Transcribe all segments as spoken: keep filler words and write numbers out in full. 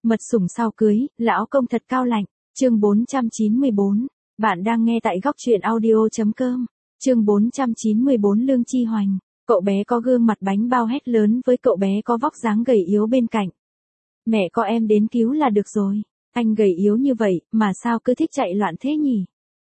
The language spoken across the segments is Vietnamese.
Mật sủng sau cưới, lão công thật cao lạnh. Chương bốn trăm chín mươi bốn. Bạn đang nghe tại góc truyện audio.com. Chương bốn trăm chín mươi bốn Lương Chi Hoành. Cậu bé có gương mặt bánh bao hét lớn với cậu bé có vóc dáng gầy yếu bên cạnh. Mẹ có em đến cứu là được rồi. Anh gầy yếu như vậy, mà sao cứ thích chạy loạn thế nhỉ?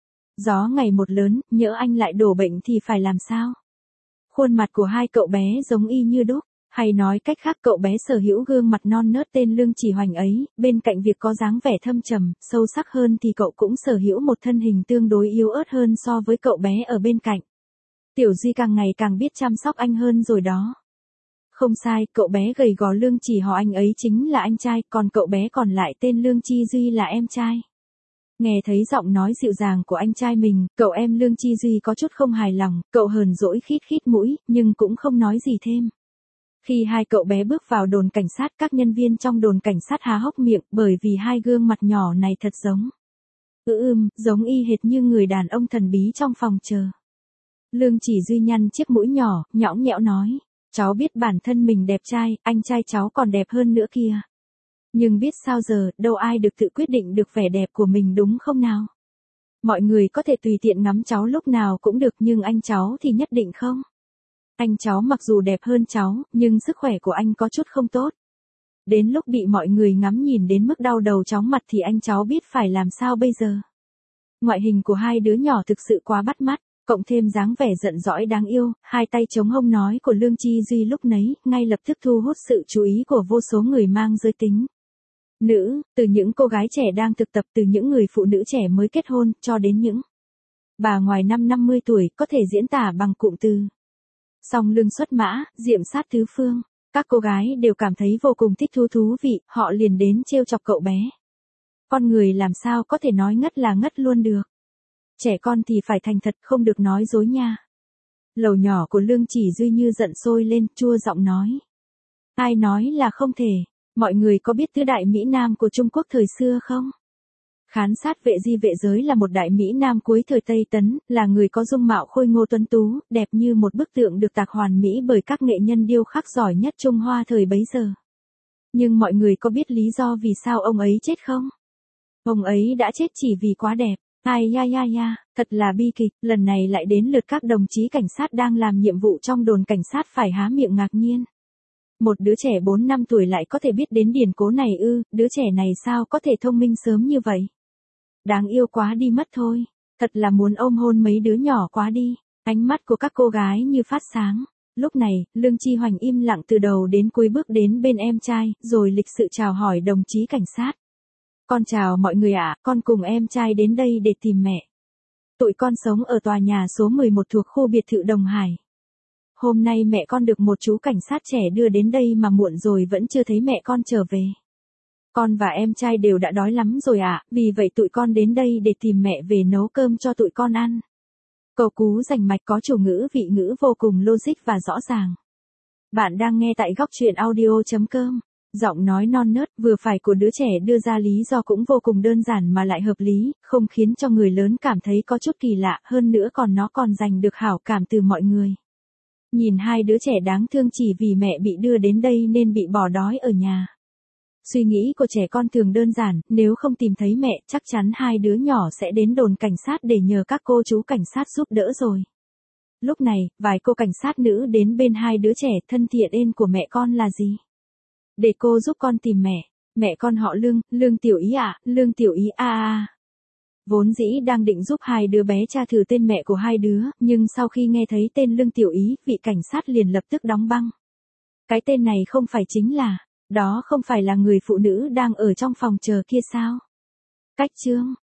Gió ngày một lớn, nhỡ anh lại đổ bệnh thì phải làm sao? Khuôn mặt của hai cậu bé giống y như đúc. Hay nói cách khác, cậu bé sở hữu gương mặt non nớt tên Lương Chỉ Hoành ấy, bên cạnh việc có dáng vẻ thâm trầm, sâu sắc hơn thì cậu cũng sở hữu một thân hình tương đối yếu ớt hơn so với cậu bé ở bên cạnh. Tiểu Duy càng ngày càng biết chăm sóc anh hơn rồi đó. Không sai, cậu bé gầy gò Lương Chỉ Họ anh ấy chính là anh trai, còn cậu bé còn lại tên Lương Chi Duy là em trai. Nghe thấy giọng nói dịu dàng của anh trai mình, cậu em Lương Chi Duy có chút không hài lòng, cậu hờn dỗi khít khít mũi, nhưng cũng không nói gì thêm. Khi hai cậu bé bước vào đồn cảnh sát, các nhân viên trong đồn cảnh sát há hốc miệng, bởi vì hai gương mặt nhỏ này thật giống. Ừ ưm, giống y hệt như người đàn ông thần bí trong phòng chờ. Lương Chỉ Duy nhăn chiếc mũi nhỏ, nhõng nhẽo nói, cháu biết bản thân mình đẹp trai, anh trai cháu còn đẹp hơn nữa kìa. Nhưng biết sao giờ, đâu ai được tự quyết định được vẻ đẹp của mình đúng không nào? Mọi người có thể tùy tiện ngắm cháu lúc nào cũng được, nhưng anh cháu thì nhất định không. Anh cháu mặc dù đẹp hơn cháu, nhưng sức khỏe của anh có chút không tốt. Đến lúc bị mọi người ngắm nhìn đến mức đau đầu chóng mặt thì anh cháu biết phải làm sao bây giờ. Ngoại hình của hai đứa nhỏ thực sự quá bắt mắt, cộng thêm dáng vẻ giận dõi đáng yêu, hai tay chống hông nói của Lương Chi Duy lúc nấy, ngay lập tức thu hút sự chú ý của vô số người mang giới tính. Nữ, từ những cô gái trẻ đang thực tập, từ những người phụ nữ trẻ mới kết hôn, cho đến những bà ngoài năm năm mươi tuổi, có thể diễn tả bằng cụm từ song lưng xuất mã, diệm sát tứ phương. Các cô gái đều cảm thấy vô cùng thích thú thú vị, họ liền đến trêu chọc cậu bé. Con người làm sao có thể nói ngất là ngất luôn được. Trẻ con thì phải thành thật, không được nói dối nha. Lầu nhỏ của Lương Chỉ Duy như giận sôi lên, chua giọng nói. Ai nói là không thể, mọi người có biết tứ đại Mỹ Nam của Trung Quốc thời xưa không? Khán sát vệ Di Vệ Giới là một đại Mỹ Nam cuối thời Tây Tấn, là người có dung mạo khôi ngô tuấn tú, đẹp như một bức tượng được tạc hoàn mỹ bởi các nghệ nhân điêu khắc giỏi nhất Trung Hoa thời bấy giờ. Nhưng mọi người có biết lý do vì sao ông ấy chết không? Ông ấy đã chết chỉ vì quá đẹp. Ai ya ya ya, thật là bi kịch, lần này lại đến lượt các đồng chí cảnh sát đang làm nhiệm vụ trong đồn cảnh sát phải há miệng ngạc nhiên. Một đứa trẻ bốn năm tuổi lại có thể biết đến điển cố này ư, đứa trẻ này sao có thể thông minh sớm như vậy? Đáng yêu quá đi mất thôi, thật là muốn ôm hôn mấy đứa nhỏ quá đi. Ánh mắt của các cô gái như phát sáng. Lúc này, Lương Chi Hoành im lặng từ đầu đến cuối bước đến bên em trai, rồi lịch sự chào hỏi đồng chí cảnh sát. Con chào mọi người ạ, con cùng em trai đến đây để tìm mẹ. Tụi con sống ở tòa nhà số mười một thuộc khu biệt thự Đồng Hải. Hôm nay mẹ con được một chú cảnh sát trẻ đưa đến đây mà muộn rồi vẫn chưa thấy mẹ con trở về. Con và em trai đều đã đói lắm rồi ạ, à, vì vậy tụi con đến đây để tìm mẹ về nấu cơm cho tụi con ăn. Cầu cú rành mạch có chủ ngữ vị ngữ vô cùng logic và rõ ràng. Bạn đang nghe tại góc truyện audio.com. Giọng nói non nớt vừa phải của đứa trẻ đưa ra lý do cũng vô cùng đơn giản mà lại hợp lý, không khiến cho người lớn cảm thấy có chút kỳ lạ, hơn nữa còn nó còn giành được hảo cảm từ mọi người. Nhìn hai đứa trẻ đáng thương chỉ vì mẹ bị đưa đến đây nên bị bỏ đói ở nhà. Suy nghĩ của trẻ con thường đơn giản, nếu không tìm thấy mẹ, chắc chắn hai đứa nhỏ sẽ đến đồn cảnh sát để nhờ các cô chú cảnh sát giúp đỡ rồi. Lúc này, vài cô cảnh sát nữ đến bên hai đứa trẻ, thân thiện ên của mẹ con là gì? Để cô giúp con tìm mẹ. Mẹ con họ Lương, Lương Tiểu Ý ạ, à, Lương Tiểu Ý a a. À. Vốn dĩ đang định giúp hai đứa bé tra thử tên mẹ của hai đứa, nhưng sau khi nghe thấy tên Lương Tiểu Ý, vị cảnh sát liền lập tức đóng băng. Cái tên này không phải chính là, đó không phải là người phụ nữ đang ở trong phòng chờ kia sao? Cách chương,